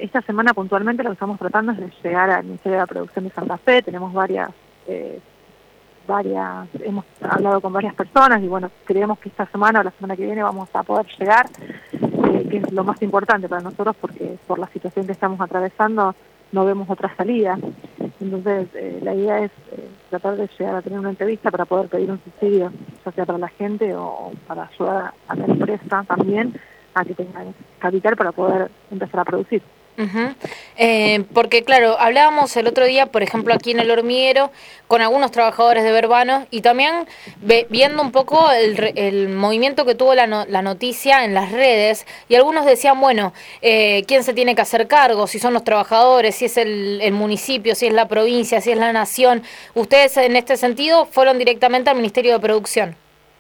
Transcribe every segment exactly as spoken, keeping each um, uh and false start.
esta semana puntualmente lo que estamos tratando es de llegar al Ministerio de la Producción de Santa Fe. Tenemos varias, eh, varias, hemos hablado con varias personas y bueno, creemos que esta semana o la semana que viene vamos a poder llegar, eh, que es lo más importante para nosotros porque por la situación que estamos atravesando no vemos otra salida. Entonces eh, la idea es eh, tratar de llegar a tener una entrevista para poder pedir un subsidio, ya sea para la gente o para ayudar a la empresa también a que tengan capital para poder empezar a producir. Uh-huh. Eh, porque claro, hablábamos el otro día, por ejemplo, aquí en el hormiguero, con algunos trabajadores de Verbano y también ve, viendo un poco el, el movimiento que tuvo la, no, la noticia en las redes, y algunos decían, bueno, eh, ¿quién se tiene que hacer cargo? Si son los trabajadores, si es el, el municipio, si es la provincia, si es la nación. ¿Ustedes en este sentido fueron directamente al Ministerio de Producción?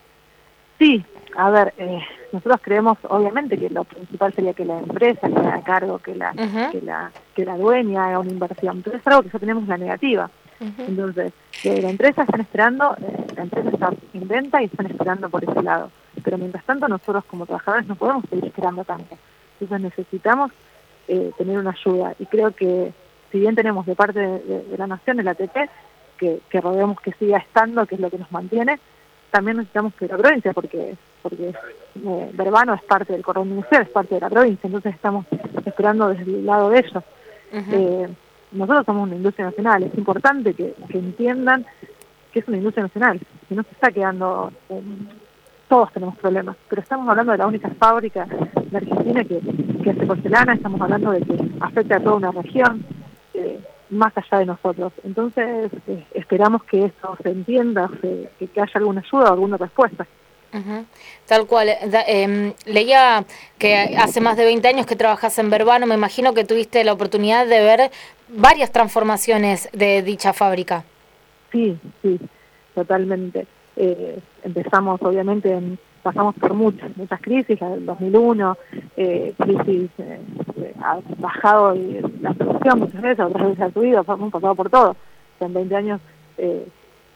Sí, a ver, eh, nosotros creemos obviamente que lo principal sería que la empresa que haga cargo, que la, uh-huh. que la que la dueña haga una inversión, pero es algo que ya tenemos la negativa. Uh-huh. Entonces, eh, la empresa están esperando, eh, la empresa está en venta y están esperando por ese lado, pero mientras tanto nosotros como trabajadores no podemos seguir esperando tanto. Entonces necesitamos eh, tener una ayuda y creo que si bien tenemos de parte de, de, de la Nación el A T P, que, que rodeamos que siga estando, que es lo que nos mantiene, también necesitamos que la provincia, porque porque eh, Verbano es parte del cordón inicial, es parte de la provincia, entonces estamos esperando desde el lado de ellos. Uh-huh. Eh, nosotros somos una industria nacional, es importante que, que entiendan que es una industria nacional, que no se está quedando, eh, todos tenemos problemas, pero estamos hablando de la única fábrica de Argentina que, que hace porcelana, estamos hablando de que afecta a toda una región, eh, más allá de nosotros. Entonces eh, esperamos que esto se entienda, se, que, que haya alguna ayuda o alguna respuesta. Uh-huh. Tal cual. Da, eh, leía que hace más de veinte años que trabajas en Verbano, me imagino que tuviste la oportunidad de ver varias transformaciones de dicha fábrica. Sí, sí, totalmente. Eh, empezamos, obviamente, en, pasamos por muchas, muchas crisis, la del dos mil uno, eh, crisis, eh, ha bajado la producción muchas veces, otras veces ha subido, hemos pasado por todo. En veinte años, eh,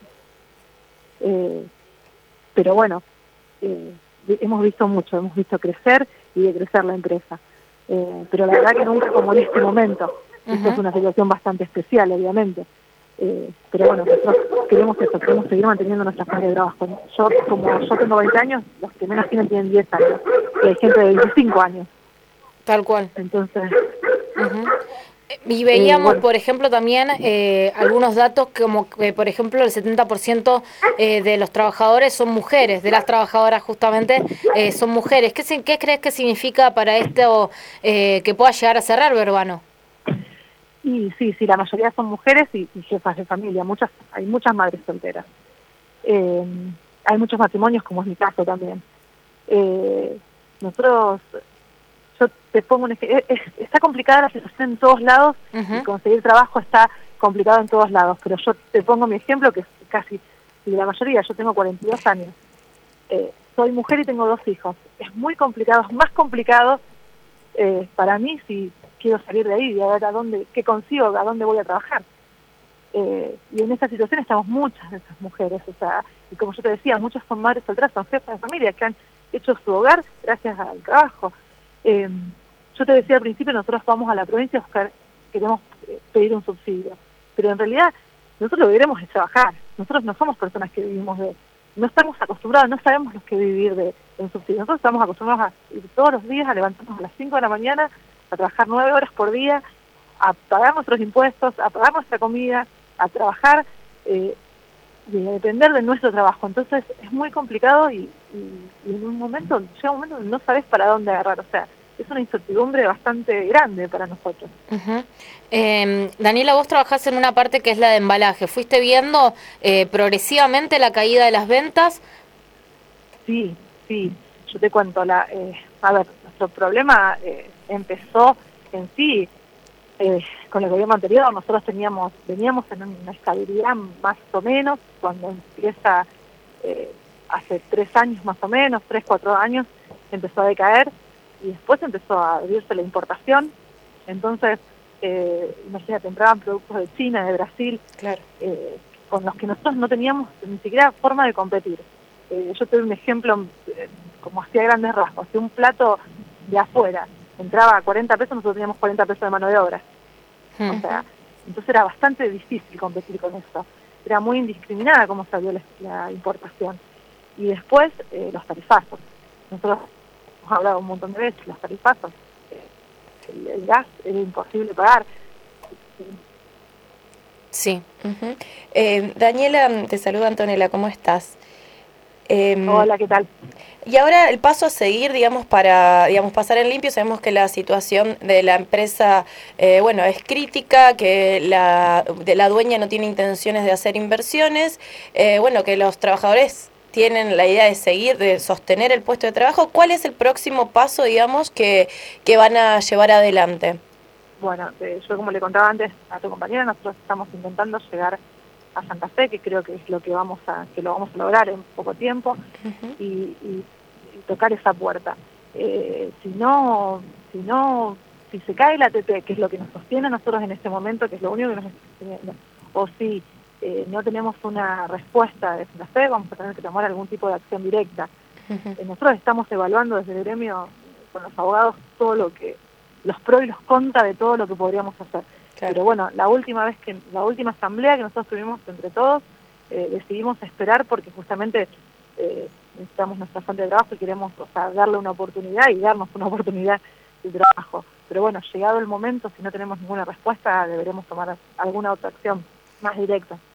eh, pero bueno, Eh, hemos visto mucho, hemos visto crecer y decrecer la empresa, eh, pero la verdad que nunca como en este momento. Uh-huh. Esta es una situación bastante especial, obviamente, eh, pero bueno, nosotros queremos eso, queremos seguir manteniendo nuestra forma de trabajo. Yo, como yo tengo veinte años, los que menos tienen tienen diez años, y hay gente de veinticinco años. Tal cual. Entonces... Uh-huh. Y veíamos, eh, bueno. por ejemplo, también eh, algunos datos como que, por ejemplo, el setenta por ciento eh, de los trabajadores son mujeres, de las trabajadoras justamente eh, son mujeres. ¿Qué, ¿Qué crees que significa para esto eh, que pueda llegar a cerrar Verbano? Y sí, sí, la mayoría son mujeres y, y jefas de familia, muchas, hay muchas madres solteras. Eh, hay muchos matrimonios, como es mi caso también. Eh, nosotros... Yo te pongo un ejemplo, está complicada la situación en todos lados, uh-huh. y conseguir trabajo está complicado en todos lados, pero yo te pongo mi ejemplo, que es casi la mayoría, yo tengo cuarenta y dos años, eh, soy mujer y tengo dos hijos, es muy complicado, es más complicado eh, para mí si quiero salir de ahí y a ver a dónde, qué consigo, a dónde voy a trabajar. Eh, y en esa situación estamos muchas de esas mujeres, o sea, y como yo te decía, muchas son madres solteras, son jefas de familia que han hecho su hogar gracias al trabajo. Eh, yo te decía al principio, nosotros vamos a la provincia a buscar, queremos eh, pedir un subsidio, pero en realidad nosotros lo que queremos es trabajar, nosotros no somos personas que vivimos de, no estamos acostumbrados, no sabemos lo que vivir de, de un subsidio, nosotros estamos acostumbrados a ir todos los días, a levantarnos a las cinco de la mañana, a trabajar nueve horas por día, a pagar nuestros impuestos, a pagar nuestra comida, a trabajar eh, y a depender de nuestro trabajo. Entonces es muy complicado y, y, y en un momento, llega un momento donde no sabes para dónde agarrar, o sea, es una incertidumbre bastante grande para nosotros. Uh-huh. Eh, Daniela, vos trabajás en una parte que es la de embalaje. ¿Fuiste viendo eh, progresivamente la caída de las ventas? Sí, sí. Yo te cuento, la, eh, a ver, nuestro problema eh, empezó en sí eh, con el gobierno anterior. Nosotros teníamos, veníamos en una estabilidad más o menos, cuando empieza eh, hace tres años más o menos, tres, cuatro años, empezó a decaer. Y después empezó a abrirse la importación, entonces, eh, imagínate, entraban productos de China, de Brasil, claro. eh, con los que nosotros no teníamos ni siquiera forma de competir. Eh, yo te doy un ejemplo, eh, como hacía grandes rasgos, de un plato de afuera, entraba a cuarenta pesos, nosotros teníamos cuarenta pesos de mano de obra. Hmm. O sea, entonces era bastante difícil competir con eso. Era muy indiscriminada cómo salió la, la importación. Y después, eh, los tarifazos. Nosotros hemos hablado un montón de veces, los tarifazos. Eh, el, el gas era imposible pagar. Sí. Uh-huh. eh, Daniela, te saluda Antonella, ¿cómo estás? Eh, Hola, ¿qué tal? Y ahora el paso a seguir, digamos, para digamos pasar en limpio, sabemos que la situación de la empresa, eh, bueno, es crítica, que la, de la dueña no tiene intenciones de hacer inversiones, eh, bueno, que los trabajadores tienen la idea de seguir, de sostener el puesto de trabajo. ¿Cuál es el próximo paso, digamos, que, que van a llevar adelante? Bueno, eh, yo como le contaba antes a tu compañera, nosotros estamos intentando llegar a Santa Fe, que creo que es lo que vamos a que lo vamos a lograr en poco tiempo, uh-huh. y, y, y tocar esa puerta. Eh, si no, si no, si se cae la A T P, que es lo que nos sostiene a nosotros en este momento, que es lo único que nos está sosteniendo, o si eh, no tenemos una respuesta de Santa Fe, vamos a tener que tomar algún tipo de acción directa. Uh-huh. Eh, nosotros estamos evaluando desde el gremio con los abogados todo lo que los pros y los contras de todo lo que podríamos hacer. Claro. Pero bueno, la última vez que, la última asamblea que nosotros tuvimos entre todos, eh, decidimos esperar porque justamente eh, necesitamos nuestra fuente de trabajo y queremos, o sea, darle una oportunidad y darnos una oportunidad de trabajo. Pero bueno, llegado el momento, si no tenemos ninguna respuesta, deberemos tomar alguna otra acción más directa.